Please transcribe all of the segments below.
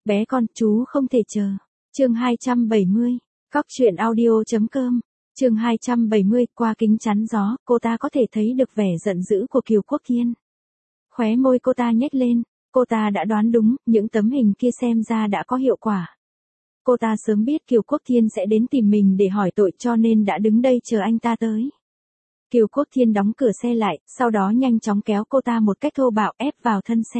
Bé con, chú không thể chờ. Chương 270. Cóc truyện audio.com. Chương 270, qua kính chắn gió, cô ta có thể thấy được vẻ giận dữ của Kiều Quốc Thiên. Khóe môi cô ta nhếch lên, cô ta đã đoán đúng, những tấm hình kia xem ra đã có hiệu quả. Cô ta sớm biết Kiều Quốc Thiên sẽ đến tìm mình để hỏi tội cho nên đã đứng đây chờ anh ta tới. Kiều Quốc Thiên đóng cửa xe lại, sau đó nhanh chóng kéo cô ta một cách thô bạo ép vào thân xe.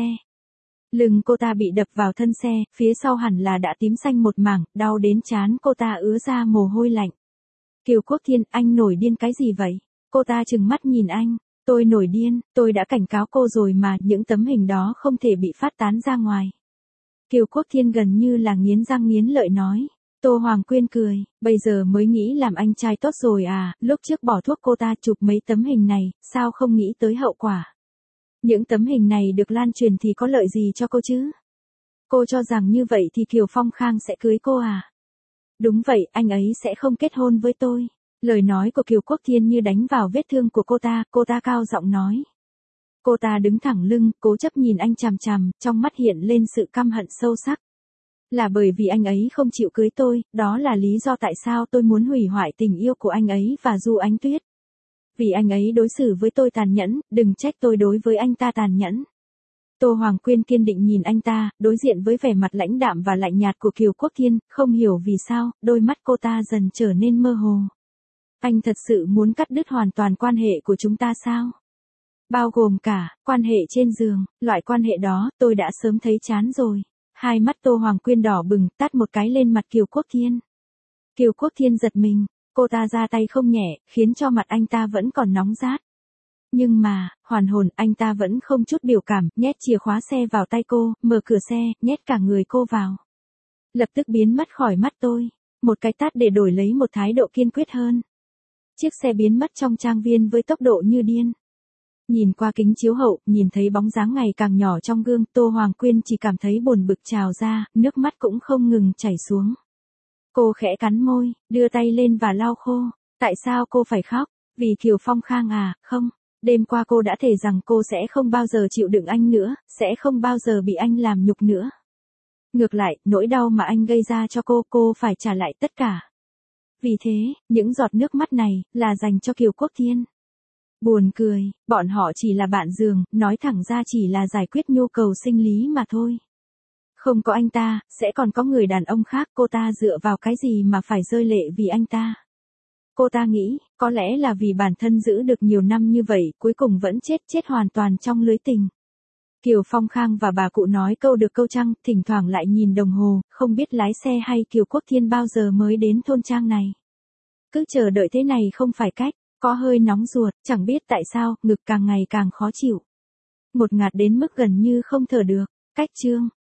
Lưng cô ta bị đập vào thân xe, phía sau hẳn là đã tím xanh một mảng, đau đến trán cô ta ứa ra mồ hôi lạnh. Kiều Quốc Thiên, anh nổi điên cái gì vậy? Cô ta trừng mắt nhìn anh. Tôi nổi điên, tôi đã cảnh cáo cô rồi mà, những tấm hình đó không thể bị phát tán ra ngoài. Kiều Quốc Thiên gần như là nghiến răng nghiến lợi nói. Tô Hoàng Quyên cười, bây giờ mới nghĩ làm anh trai tốt rồi à, lúc trước bỏ thuốc cô ta chụp mấy tấm hình này, sao không nghĩ tới hậu quả. Những tấm hình này được lan truyền thì có lợi gì cho cô chứ? Cô cho rằng như vậy thì Kiều Phong Khang sẽ cưới cô à? Đúng vậy, anh ấy sẽ không kết hôn với tôi. Lời nói của Kiều Quốc Thiên như đánh vào vết thương của cô ta cao giọng nói. Cô ta đứng thẳng lưng, cố chấp nhìn anh chằm chằm, trong mắt hiện lên sự căm hận sâu sắc. Là bởi vì anh ấy không chịu cưới tôi, đó là lý do tại sao tôi muốn hủy hoại tình yêu của anh ấy và Du Ánh Tuyết. Vì anh ấy đối xử với tôi tàn nhẫn, đừng trách tôi đối với anh ta tàn nhẫn. Tô Hoàng Quyên kiên định nhìn anh ta, đối diện với vẻ mặt lãnh đạm và lạnh nhạt của Kiều Quốc Thiên, không hiểu vì sao, đôi mắt cô ta dần trở nên mơ hồ. Anh thật sự muốn cắt đứt hoàn toàn quan hệ của chúng ta sao? Bao gồm cả, quan hệ trên giường, loại quan hệ đó, tôi đã sớm thấy chán rồi. Hai mắt Tô Hoàng Quyên đỏ bừng, tát một cái lên mặt Kiều Quốc Thiên. Kiều Quốc Thiên giật mình, cô ta ra tay không nhẹ, khiến cho mặt anh ta vẫn còn nóng rát. Nhưng mà, hoàn hồn, anh ta vẫn không chút biểu cảm, nhét chìa khóa xe vào tay cô, mở cửa xe, nhét cả người cô vào. Lập tức biến mất khỏi mắt tôi. Một cái tát để đổi lấy một thái độ kiên quyết hơn. Chiếc xe biến mất trong trang viên với tốc độ như điên. Nhìn qua kính chiếu hậu, nhìn thấy bóng dáng ngày càng nhỏ trong gương, Tô Hoàng Quyên chỉ cảm thấy buồn bực trào ra, nước mắt cũng không ngừng chảy xuống. Cô khẽ cắn môi, đưa tay lên và lau khô. Tại sao cô phải khóc? Vì Kiều Phong Khang à? Không. Đêm qua cô đã thề rằng cô sẽ không bao giờ chịu đựng anh nữa, sẽ không bao giờ bị anh làm nhục nữa. Ngược lại, nỗi đau mà anh gây ra cho cô phải trả lại tất cả. Vì thế, những giọt nước mắt này, là dành cho Kiều Quốc Thiên. Buồn cười, bọn họ chỉ là bạn giường, nói thẳng ra chỉ là giải quyết nhu cầu sinh lý mà thôi. Không có anh ta, sẽ còn có người đàn ông khác, cô ta dựa vào cái gì mà phải rơi lệ vì anh ta. Cô ta nghĩ, có lẽ là vì bản thân giữ được nhiều năm như vậy, cuối cùng vẫn chết hoàn toàn trong lưới tình. Kiều Phong Khang và bà cụ nói câu được câu trăng, thỉnh thoảng lại nhìn đồng hồ, không biết lái xe hay Kiều Quốc Thiên bao giờ mới đến thôn trang này. Cứ chờ đợi thế này không phải cách, có hơi nóng ruột, chẳng biết tại sao, ngực càng ngày càng khó chịu. Ngột ngạt đến mức gần như không thở được. Cách chương